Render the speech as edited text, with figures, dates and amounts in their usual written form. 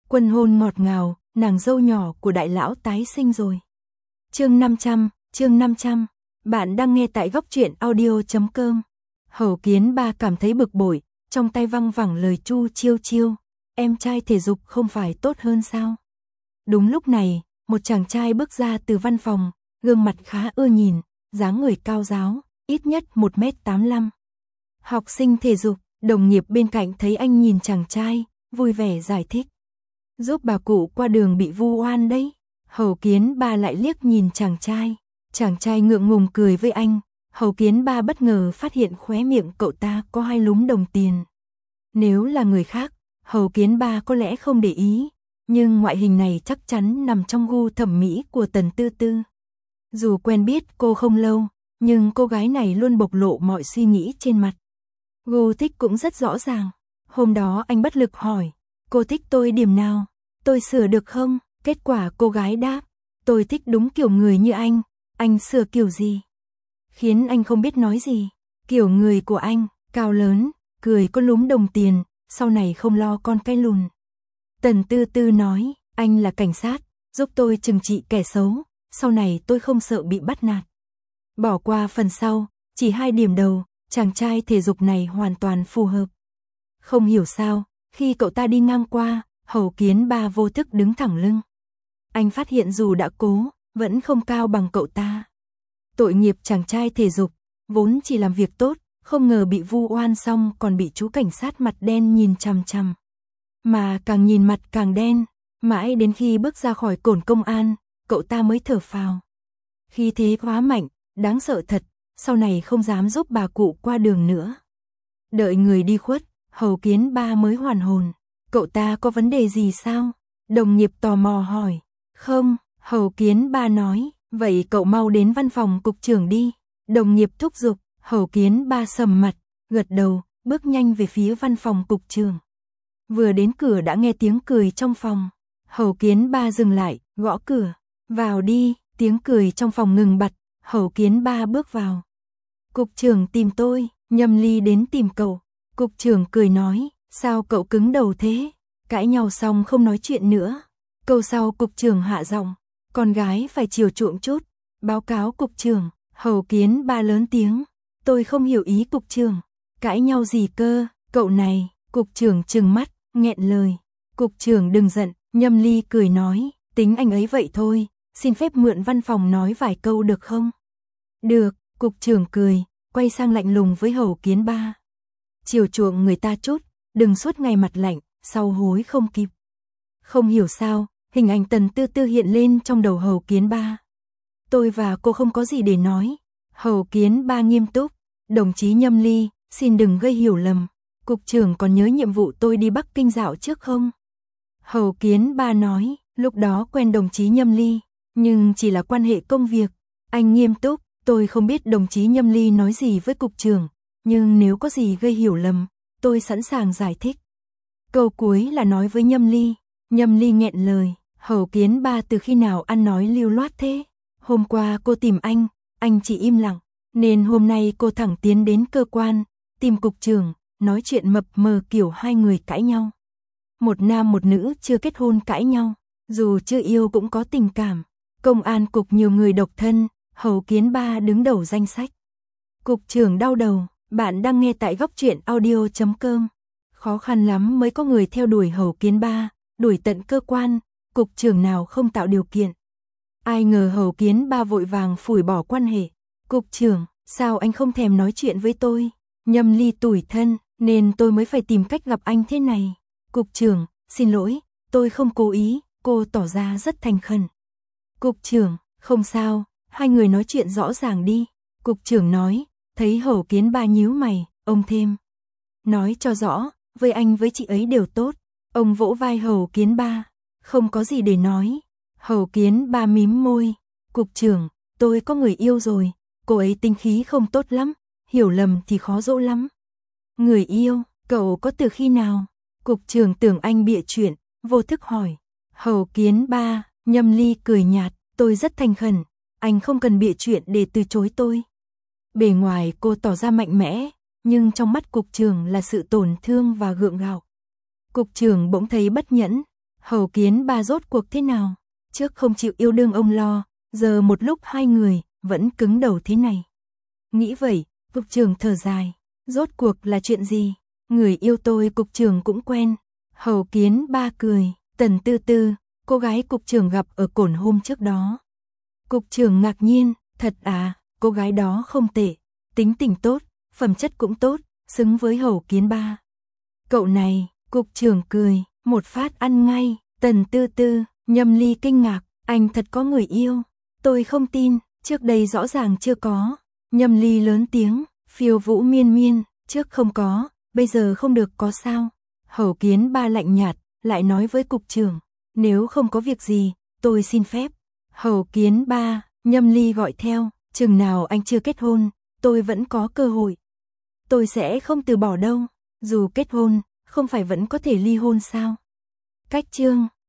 Quân hôn ngọt ngào, nàng dâu nhỏ của đại lão tái sinh rồi. Chương 500, bạn đang nghe tại góc truyện audio.com. Hầu Kiến Ba cảm thấy bực bội, trong tay văng vẳng lời Chu Chiêu Chiêu, em trai thể dục không phải tốt hơn sao? Đúng lúc này, một chàng trai bước ra từ văn phòng, gương mặt khá ưa nhìn, dáng người cao ráo, ít nhất 1m85. Học sinh thể dục, đồng nghiệp bên cạnh thấy anh nhìn chàng trai, vui vẻ giải thích. Giúp bà cụ qua đường bị vu oan đấy. Hầu Kiến Ba lại liếc nhìn chàng trai ngượng ngùng cười với anh. Hầu Kiến Ba bất ngờ phát hiện khóe miệng cậu ta có 2 lúm đồng tiền. Nếu là người khác, Hầu Kiến Ba có lẽ không để ý, nhưng ngoại hình này chắc chắn nằm trong gu thẩm mỹ của Tần Tư Tư. Dù quen biết cô không lâu, nhưng cô gái này luôn bộc lộ mọi suy nghĩ trên mặt. Gu thích cũng rất rõ ràng. Hôm đó anh bất lực hỏi, cô thích tôi điểm nào? Tôi sửa được không? Kết quả cô gái đáp, tôi thích đúng kiểu người như anh sửa kiểu gì? Khiến anh không biết nói gì. Kiểu người của anh, cao lớn, cười có lúm đồng tiền, sau này không lo con cái lùn. Tần Tư Tư nói, anh là cảnh sát, giúp tôi trừng trị kẻ xấu, sau này tôi không sợ bị bắt nạt. Bỏ qua phần sau, chỉ 2 điểm đầu, chàng trai thể dục này hoàn toàn phù hợp. Không hiểu sao, khi cậu ta đi ngang qua, Hầu Kiến Ba vô thức đứng thẳng lưng. Anh phát hiện dù đã cố, vẫn không cao bằng cậu ta. Tội nghiệp chàng trai thể dục, vốn chỉ làm việc tốt, không ngờ bị vu oan xong còn bị chú cảnh sát mặt đen nhìn chằm chằm. Mà càng nhìn mặt càng đen, mãi đến khi bước ra khỏi cổng công an, cậu ta mới thở phào. Khí thế quá mạnh, đáng sợ thật, sau này không dám giúp bà cụ qua đường nữa. Đợi người đi khuất, Hầu Kiến Ba mới hoàn hồn. Cậu ta có vấn đề gì sao? Đồng nghiệp tò mò hỏi. Không, Hầu Kiến Ba nói, vậy cậu mau đến văn phòng cục trưởng đi. Đồng nghiệp thúc giục, Hầu Kiến Ba sầm mặt, gật đầu, bước nhanh về phía văn phòng cục trưởng. Vừa đến cửa đã nghe tiếng cười trong phòng. Hầu Kiến Ba dừng lại, gõ cửa. Vào đi, tiếng cười trong phòng ngừng bặt, Hầu Kiến Ba bước vào. Cục trưởng tìm tôi, Nhâm Ly đến tìm cậu. Cục trưởng cười nói, sao cậu cứng đầu thế? Cãi nhau xong không nói chuyện nữa. Câu sau cục trưởng hạ giọng, con gái phải chiều chuộng chút. Báo cáo cục trưởng. Hầu Kiến Ba lớn tiếng, tôi không hiểu ý cục trưởng. Cãi nhau gì cơ, cậu này? Cục trưởng trừng mắt, nghẹn lời. Cục trưởng đừng giận, Nhâm Ly cười nói, tính anh ấy vậy thôi, xin phép mượn văn phòng nói vài câu được không? Được, cục trưởng cười, quay sang lạnh lùng với Hầu Kiến Ba. Chiều chuộng người ta chút, đừng suốt ngày mặt lạnh, sau hối không kịp. Không hiểu sao, hình ảnh Tần Tư Tư hiện lên trong đầu Hầu Kiến Ba. Tôi và cô không có gì để nói. Hầu Kiến Ba nghiêm túc, đồng chí Nhâm Ly, xin đừng gây hiểu lầm. Cục trưởng còn nhớ nhiệm vụ tôi đi Bắc Kinh dạo trước không? Hầu Kiến Ba nói, lúc đó quen đồng chí Nhâm Ly, nhưng chỉ là quan hệ công việc. Anh nghiêm túc, tôi không biết đồng chí Nhâm Ly nói gì với cục trưởng, nhưng nếu có gì gây hiểu lầm, tôi sẵn sàng giải thích. Câu cuối là nói với Nhâm Ly. Nhâm Ly nghẹn lời, Hầu Kiến Ba từ khi nào ăn nói lưu loát thế? Hôm qua cô tìm anh chỉ im lặng, nên hôm nay cô thẳng tiến đến cơ quan, tìm cục trưởng, nói chuyện mập mờ kiểu 2 người cãi nhau. Một nam một nữ chưa kết hôn cãi nhau, dù chưa yêu cũng có tình cảm. Công an cục nhiều người độc thân, Hầu Kiến Ba đứng đầu danh sách. Cục trưởng đau đầu, bạn đang nghe tại góc truyện audio.com. Khó khăn lắm mới có người theo đuổi Hầu Kiến Ba, đuổi tận cơ quan, cục trưởng nào không tạo điều kiện. Ai ngờ Hầu Kiến Ba vội vàng phủi bỏ quan hệ. Cục trưởng, sao anh không thèm nói chuyện với tôi? Nhâm Ly tủi thân, nên tôi mới phải tìm cách gặp anh thế này. Cục trưởng, xin lỗi, tôi không cố ý, cô tỏ ra rất thành khẩn. Cục trưởng, không sao, 2 người nói chuyện rõ ràng đi. Cục trưởng nói, thấy Hầu Kiến Ba nhíu mày, ông thêm. Nói cho rõ, với anh với chị ấy đều tốt. Ông vỗ vai Hầu Kiến Ba, không có gì để nói. Hầu Kiến Ba mím môi, cục trưởng, tôi có người yêu rồi, cô ấy tính khí không tốt lắm, hiểu lầm thì khó dỗ lắm. Người yêu, cậu có từ khi nào? Cục trưởng tưởng anh bịa chuyện, vô thức hỏi. Hầu Kiến Ba, Nhâm Ly cười nhạt, tôi rất thành khẩn, anh không cần bịa chuyện để từ chối tôi. Bề ngoài cô tỏ ra mạnh mẽ, nhưng trong mắt cục trưởng là sự tổn thương và gượng gạo. Cục trưởng bỗng thấy bất nhẫn. Hầu Kiến Ba rốt cuộc thế nào? Trước không chịu yêu đương ông lo, giờ một lúc hai người vẫn cứng đầu thế này. Nghĩ vậy, cục trưởng thở dài, rốt cuộc là chuyện gì? Người yêu tôi cục trưởng cũng quen. Hầu Kiến Ba cười, Tần Tư Tư, cô gái cục trưởng gặp ở Cổn hôm trước đó. Cục trưởng ngạc nhiên, thật à, cô gái đó không tệ, tính tình tốt, phẩm chất cũng tốt, xứng với Hầu Kiến Ba. Cậu này, cục trưởng cười, một phát ăn ngay. Tần Tư Tư, Nhâm Ly kinh ngạc, anh thật có người yêu. Tôi không tin, trước đây rõ ràng chưa có. Nhâm Ly lớn tiếng, Phiêu Vũ Miên Miên, trước không có, bây giờ không được có sao? Hầu Kiến Ba lạnh nhạt, lại nói với cục trưởng, nếu không có việc gì, tôi xin phép. Hầu Kiến Ba, Nhâm Ly gọi theo, chừng nào anh chưa kết hôn, tôi vẫn có cơ hội. Tôi sẽ không từ bỏ đâu, dù kết hôn, không phải vẫn có thể ly hôn sao? Cách chương